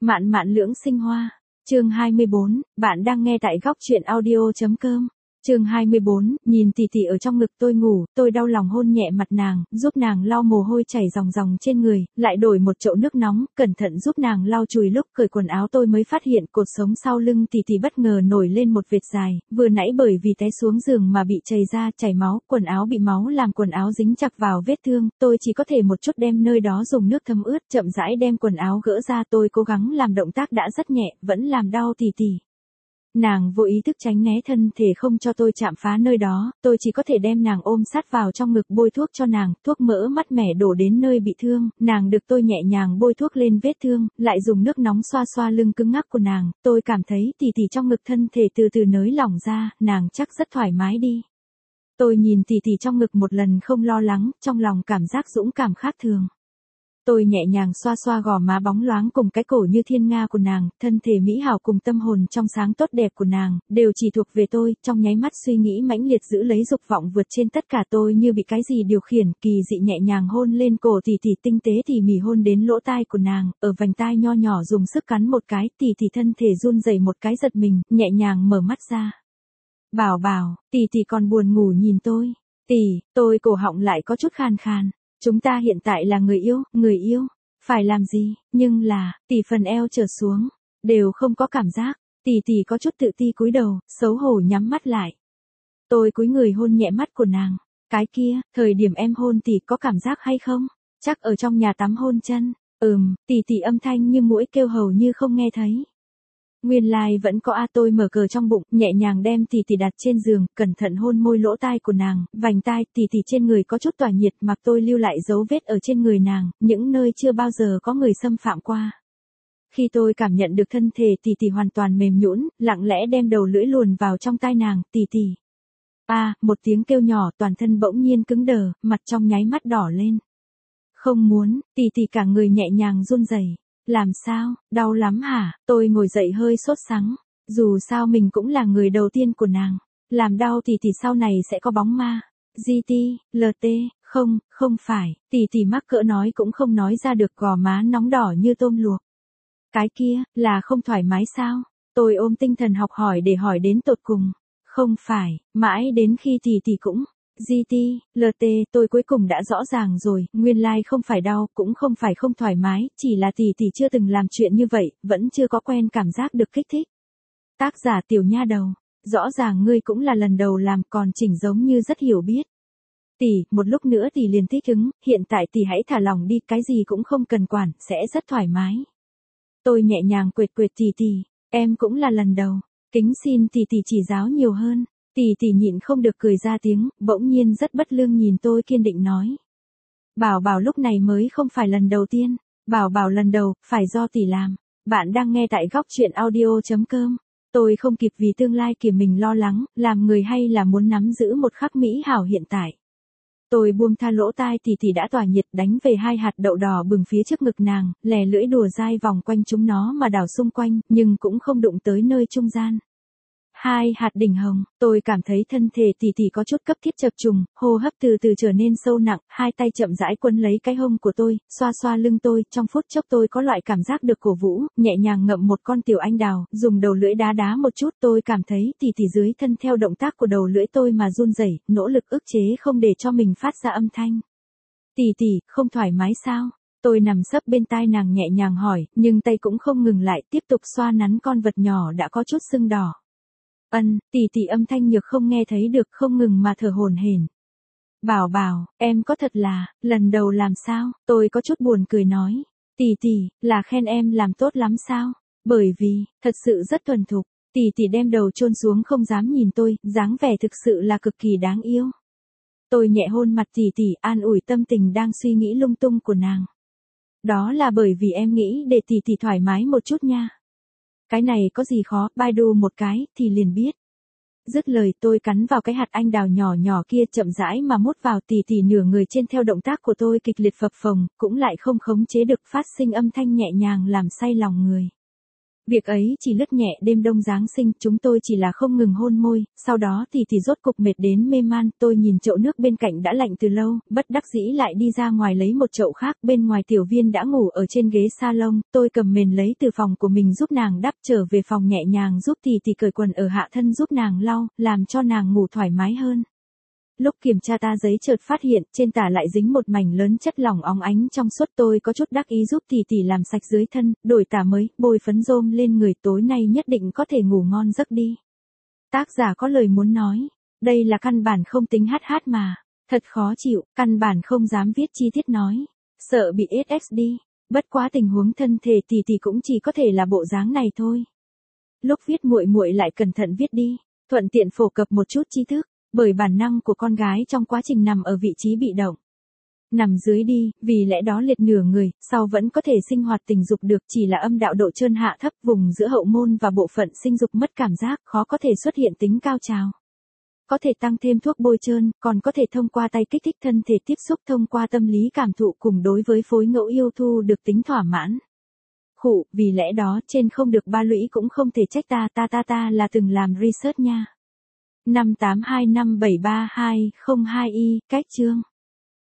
Mạn mạn lưỡng sinh hoa. Chương 24, bạn đang nghe tại góc truyện audio.com. Chương 24, nhìn tỷ tỷ ở trong ngực tôi ngủ, tôi đau lòng hôn nhẹ mặt nàng, giúp nàng lau mồ hôi chảy ròng ròng trên người, lại đổi một chậu nước nóng, cẩn thận giúp nàng lau chùi. Lúc cởi quần áo tôi mới phát hiện cột sống sau lưng tỷ tỷ bất ngờ nổi lên một vệt dài, vừa nãy bởi vì té xuống giường mà bị chảy ra, chảy máu, quần áo bị máu làm quần áo dính chặt vào vết thương, tôi chỉ có thể một chút đem nơi đó dùng nước thấm ướt, chậm rãi đem quần áo gỡ ra. Tôi cố gắng làm động tác đã rất nhẹ, vẫn làm đau tỷ tỷ. Nàng vô ý thức tránh né thân thể không cho tôi chạm phá nơi đó, tôi chỉ có thể đem nàng ôm sát vào trong ngực bôi thuốc cho nàng, thuốc mỡ mát mẻ đổ đến nơi bị thương, nàng được tôi nhẹ nhàng bôi thuốc lên vết thương, lại dùng nước nóng xoa xoa lưng cứng ngắc của nàng, tôi cảm thấy tỷ tỷ trong ngực thân thể từ từ nới lỏng ra, nàng chắc rất thoải mái đi. Tôi nhìn tỷ tỷ trong ngực một lần không lo lắng, trong lòng cảm giác dũng cảm khác thường. Tôi nhẹ nhàng xoa xoa gò má bóng loáng cùng cái cổ như thiên nga của nàng, thân thể mỹ hảo cùng tâm hồn trong sáng tốt đẹp của nàng, đều chỉ thuộc về tôi, trong nháy mắt suy nghĩ mãnh liệt giữ lấy dục vọng vượt trên tất cả. Tôi như bị cái gì điều khiển, kỳ dị nhẹ nhàng hôn lên cổ tỷ tỷ, tinh tế tỉ mỉ hôn đến lỗ tai của nàng, ở vành tai nho nhỏ dùng sức cắn một cái, tỷ tỷ thân thể run rẩy một cái giật mình, nhẹ nhàng mở mắt ra. Bảo bảo, tỷ tỷ còn buồn ngủ nhìn tôi. Tỷ, tôi cổ họng lại có chút khàn khàn. Chúng ta hiện tại là người yêu, phải làm gì, nhưng là, tỷ phần eo trở xuống, đều không có cảm giác, tỷ có chút tự ti cúi đầu, xấu hổ nhắm mắt lại. Tôi cúi người hôn nhẹ mắt của nàng, cái kia, thời điểm em hôn tỷ có cảm giác hay không, chắc ở trong nhà tắm hôn chân, tỷ âm thanh như muỗi kêu hầu như không nghe thấy. Nguyên lai vẫn có tôi mở cờ trong bụng, nhẹ nhàng đem tỷ đặt trên giường, cẩn thận hôn môi lỗ tai của nàng, vành tai, tỷ trên người có chút tỏa nhiệt, mặc tôi lưu lại dấu vết ở trên người nàng, những nơi chưa bao giờ có người xâm phạm qua. Khi tôi cảm nhận được thân thể tỷ hoàn toàn mềm nhũn, lặng lẽ đem đầu lưỡi luồn vào trong tai nàng, tỷ. Một tiếng kêu nhỏ, toàn thân bỗng nhiên cứng đờ, mặt trong nháy mắt đỏ lên. Không muốn, tỷ cả người nhẹ nhàng run rẩy. Làm sao, đau lắm hả? Tôi ngồi dậy hơi sốt sắng, dù sao mình cũng là người đầu tiên của nàng, làm đau tỷ sau này sẽ có bóng ma. GT, LT, không phải, tỷ mắc cỡ nói cũng không nói ra được, gò má nóng đỏ như tôm luộc. Cái kia, là không thoải mái sao? Tôi ôm tinh thần học hỏi để hỏi đến tột cùng. Không phải, mãi đến khi tỷ cũng. GT, LT, tôi cuối cùng đã rõ ràng rồi, nguyên lai không phải đau, cũng không phải không thoải mái, chỉ là tỷ chưa từng làm chuyện như vậy, vẫn chưa có quen cảm giác được kích thích. Tác giả tiểu nha đầu, rõ ràng ngươi cũng là lần đầu làm, còn chỉnh giống như rất hiểu biết. Tỷ, một lúc nữa tỷ liền thích ứng, hiện tại tỷ hãy thả lỏng đi, cái gì cũng không cần quản, sẽ rất thoải mái. Tôi nhẹ nhàng quệt tỷ, em cũng là lần đầu, kính xin tỷ chỉ giáo nhiều hơn. Tỷ nhịn không được cười ra tiếng, bỗng nhiên rất bất lương nhìn tôi kiên định nói. Bảo lúc này mới không phải lần đầu tiên, bảo lần đầu, phải do tỷ làm. Bạn đang nghe tại góc truyện audio.com. Tôi không kịp vì tương lai của mình lo lắng, làm người hay là muốn nắm giữ một khắc mỹ hảo hiện tại. Tôi buông tha lỗ tai tỷ đã tỏa nhiệt, đánh về hai hạt đậu đỏ bừng phía trước ngực nàng, lè lưỡi đùa dai vòng quanh chúng nó mà đảo xung quanh, nhưng cũng không đụng tới nơi trung gian. Hai hạt đỉnh hồng, tôi cảm thấy thân thể tỷ có chút cấp thiết chập trùng, hô hấp từ từ trở nên sâu nặng, hai tay chậm rãi quấn lấy cái hông của tôi, xoa xoa lưng tôi, trong phút chốc tôi có loại cảm giác được cổ vũ, nhẹ nhàng ngậm một con tiểu anh đào, dùng đầu lưỡi đá một chút, tôi cảm thấy tỷ dưới thân theo động tác của đầu lưỡi tôi mà run rẩy, nỗ lực ức chế không để cho mình phát ra âm thanh. Tỷ, không thoải mái sao? Tôi nằm sấp bên tai nàng nhẹ nhàng hỏi, nhưng tay cũng không ngừng lại, tiếp tục xoa nắn con vật nhỏ đã có chút sưng đỏ. Tỷ âm thanh nhược không nghe thấy được, không ngừng mà thở hổn hển. Bảo, em có thật là, lần đầu làm sao? Tôi có chút buồn cười nói. Tỷ, là khen em làm tốt lắm sao? Bởi vì, thật sự rất thuần thục. Tỷ đem đầu chôn xuống không dám nhìn tôi, dáng vẻ thực sự là cực kỳ đáng yêu. Tôi nhẹ hôn mặt tỷ, an ủi tâm tình đang suy nghĩ lung tung của nàng. Đó là bởi vì em nghĩ để tỷ thoải mái một chút nha. Cái này có gì khó, Baidu một cái, thì liền biết. Dứt lời tôi cắn vào cái hạt anh đào nhỏ kia, chậm rãi mà mút vào, tỷ nửa người trên theo động tác của tôi kịch liệt phập phồng, cũng lại không khống chế được, phát sinh âm thanh nhẹ nhàng làm say lòng người. Việc ấy chỉ lướt nhẹ đêm đông Giáng sinh, chúng tôi chỉ là không ngừng hôn môi, sau đó thì rốt cục mệt đến mê man, tôi nhìn chậu nước bên cạnh đã lạnh từ lâu, bất đắc dĩ lại đi ra ngoài lấy một chậu khác, bên ngoài Tiểu Viên đã ngủ ở trên ghế salon, tôi cầm mền lấy từ phòng của mình giúp nàng đắp, trở về phòng nhẹ nhàng giúp thì cởi quần ở hạ thân giúp nàng lau, làm cho nàng ngủ thoải mái hơn. Lúc kiểm tra ta giấy chợt phát hiện trên tả lại dính một mảnh lớn chất lỏng óng ánh trong suốt, tôi có chút đắc ý giúp tỷ làm sạch dưới thân, đổi tả mới, bôi phấn rôm lên người, tối nay nhất định có thể ngủ ngon giấc đi. Tác giả có lời muốn nói, đây là căn bản không tính hát mà, thật khó chịu, căn bản không dám viết chi tiết nói, sợ bị SXD, bất quá tình huống thân thể tỷ cũng chỉ có thể là bộ dáng này thôi. Lúc viết muội lại cẩn thận viết đi, thuận tiện phổ cập một chút tri thức. Bởi bản năng của con gái trong quá trình nằm ở vị trí bị động. Nằm dưới đi, vì lẽ đó liệt nửa người, sau vẫn có thể sinh hoạt tình dục được, chỉ là âm đạo độ trơn hạ thấp, vùng giữa hậu môn và bộ phận sinh dục mất cảm giác, khó có thể xuất hiện tính cao trào. Có thể tăng thêm thuốc bôi trơn, còn có thể thông qua tay kích thích thân thể tiếp xúc, thông qua tâm lý cảm thụ cùng đối với phối ngẫu yêu thu được tính thỏa mãn. Khụ, vì lẽ đó trên không được ba lũy cũng không thể trách ta là từng làm research nha. 582573202 cách chương